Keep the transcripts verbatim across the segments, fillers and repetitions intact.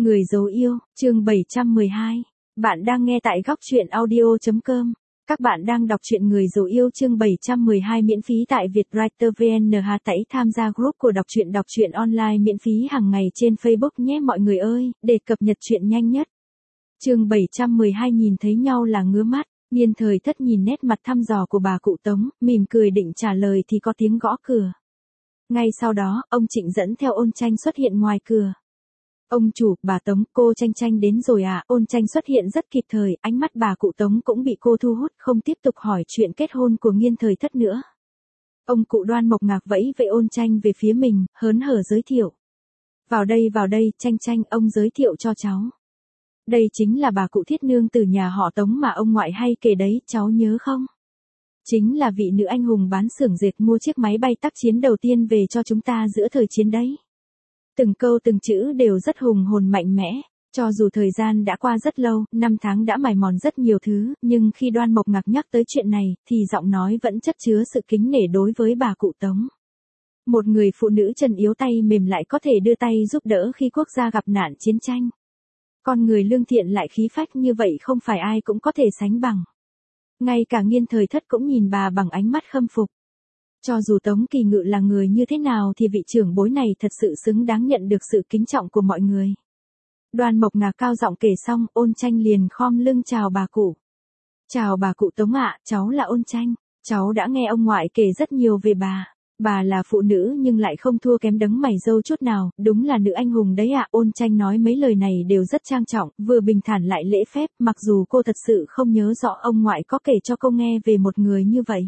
Người dấu yêu, chương bảy trăm mười hai. Bạn đang nghe tại góc truyện audio chấm com. Các bạn đang đọc truyện Người dấu yêu chương bảy trăm mười hai miễn phí tại Vietwriter vê en. Hãy tải tham gia group của đọc truyện đọc truyện online miễn phí hàng ngày trên Facebook nhé mọi người ơi, để cập nhật truyện nhanh nhất. Chương bảy trăm mười hai nhìn thấy nhau là ngứa mắt, Niên Thời Thất nhìn nét mặt thăm dò của bà cụ Tống, mỉm cười định trả lời thì có tiếng gõ cửa. Ngay sau đó, ông Trịnh dẫn theo Ôn Tranh xuất hiện ngoài cửa. Ông chủ, bà Tống, cô Tranh Tranh đến rồi à? Ôn Tranh xuất hiện rất kịp thời, ánh mắt bà cụ Tống cũng bị cô thu hút, không tiếp tục hỏi chuyện kết hôn của Niên Thời Thất nữa. Ông cụ Đoan Mộc ngạc vẫy vẫy Ôn Tranh về phía mình, hớn hở giới thiệu. Vào đây vào đây, Tranh Tranh, ông giới thiệu cho cháu. Đây chính là bà cụ Thiết Nương từ nhà họ Tống mà ông ngoại hay kể đấy, cháu nhớ không? Chính là vị nữ anh hùng bán xưởng dệt mua chiếc máy bay tác chiến đầu tiên về cho chúng ta giữa thời chiến đấy. Từng câu từng chữ đều rất hùng hồn mạnh mẽ, cho dù thời gian đã qua rất lâu, năm tháng đã mài mòn rất nhiều thứ, nhưng khi Đoan Mộc Ngạc nhắc tới chuyện này, thì giọng nói vẫn chất chứa sự kính nể đối với bà cụ Tống. Một người phụ nữ chân yếu tay mềm lại có thể đưa tay giúp đỡ khi quốc gia gặp nạn chiến tranh. Con người lương thiện lại khí phách như vậy không phải ai cũng có thể sánh bằng. Ngay cả Niên Thời Thất cũng nhìn bà bằng ánh mắt khâm phục. Cho dù Tống Kỳ Ngự là người như thế nào thì vị trưởng bối này thật sự xứng đáng nhận được sự kính trọng của mọi người. Đoan Mộc Ngạc cao giọng kể xong, Ôn Tranh liền khom lưng chào bà cụ. Chào bà cụ Tống ạ, cháu là Ôn Tranh, cháu đã nghe ông ngoại kể rất nhiều về bà. Bà là phụ nữ nhưng lại không thua kém đấng mày râu chút nào, đúng là nữ anh hùng đấy ạ. Ôn Tranh nói mấy lời này đều rất trang trọng, vừa bình thản lại lễ phép, mặc dù cô thật sự không nhớ rõ ông ngoại có kể cho cô nghe về một người như vậy.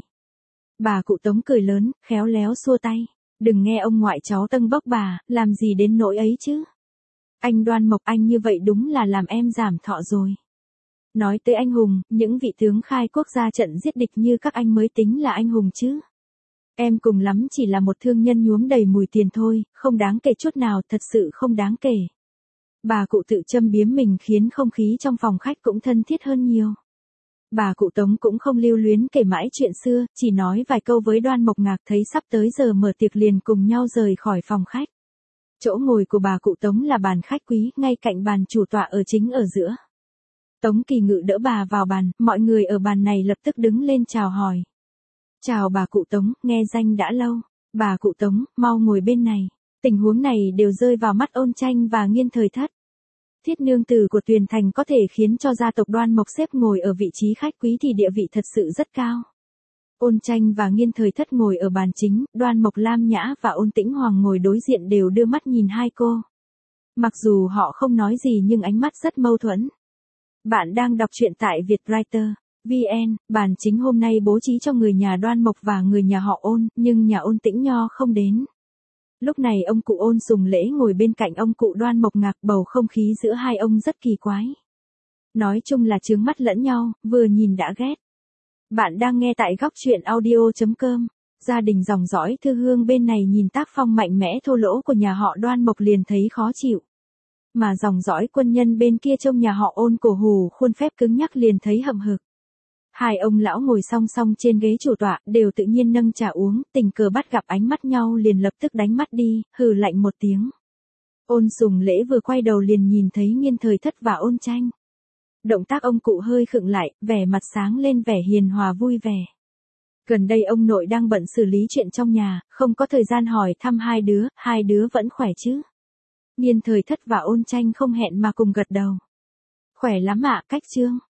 Bà cụ Tống cười lớn, khéo léo xua tay. Đừng nghe ông ngoại cháu tâng bốc bà, làm gì đến nỗi ấy chứ. Anh Đoan Mộc, anh như vậy đúng là làm em giảm thọ rồi. Nói tới anh hùng, những vị tướng khai quốc gia trận giết địch như các anh mới tính là anh hùng chứ. Em cùng lắm chỉ là một thương nhân nhuốm đầy mùi tiền thôi, không đáng kể chút nào, thật sự không đáng kể. Bà cụ tự châm biếm mình khiến không khí trong phòng khách cũng thân thiết hơn nhiều. Bà cụ Tống cũng không lưu luyến kể mãi chuyện xưa, chỉ nói vài câu với Đoan Mộc Ngạc thấy sắp tới giờ mở tiệc liền cùng nhau rời khỏi phòng khách. Chỗ ngồi của bà cụ Tống là bàn khách quý, ngay cạnh bàn chủ tọa ở chính ở giữa. Tống Kỳ Ngự đỡ bà vào bàn, mọi người ở bàn này lập tức đứng lên chào hỏi. Chào bà cụ Tống, nghe danh đã lâu. Bà cụ Tống, mau ngồi bên này. Tình huống này đều rơi vào mắt Ôn Tranh và Niên Thời Thất. Thiết nương tử của Tuyền Thành có thể khiến cho gia tộc Đoan Mộc xếp ngồi ở vị trí khách quý thì địa vị thật sự rất cao. Ôn Tranh và Niên Thời Thất ngồi ở bàn chính, Đoan Mộc Lam Nhã và Ôn Tĩnh Hoàng ngồi đối diện đều đưa mắt nhìn hai cô. Mặc dù họ không nói gì nhưng ánh mắt rất mâu thuẫn. Bạn đang đọc truyện tại Vietwriter vê en, bàn chính hôm nay bố trí cho người nhà Đoan Mộc và người nhà họ Ôn, nhưng nhà Ôn Tĩnh Nho không đến. Lúc này ông cụ Ôn Sùng Lễ ngồi bên cạnh ông cụ Đoan Mộc Ngạc, bầu không khí giữa hai ông rất kỳ quái. Nói chung là chướng mắt lẫn nhau, vừa nhìn đã ghét. Bạn đang nghe tại góc truyện audio chấm com. Gia đình dòng dõi Thư Hương bên này nhìn tác phong mạnh mẽ thô lỗ của nhà họ Đoan Mộc liền thấy khó chịu. Mà dòng dõi Quân Nhân bên kia trông nhà họ Ôn cổ hủ khuôn phép cứng nhắc liền thấy hậm hực. Hai ông lão ngồi song song trên ghế chủ tọa, đều tự nhiên nâng trà uống, tình cờ bắt gặp ánh mắt nhau liền lập tức đánh mắt đi, hừ lạnh một tiếng. Ôn Sùng Lễ vừa quay đầu liền nhìn thấy Niên Thời Thất và Ôn Tranh. Động tác ông cụ hơi khựng lại, vẻ mặt sáng lên vẻ hiền hòa vui vẻ. Gần đây ông nội đang bận xử lý chuyện trong nhà, không có thời gian hỏi thăm hai đứa, hai đứa vẫn khỏe chứ? Niên Thời Thất và Ôn Tranh không hẹn mà cùng gật đầu. Khỏe lắm ạ, Cách Trương.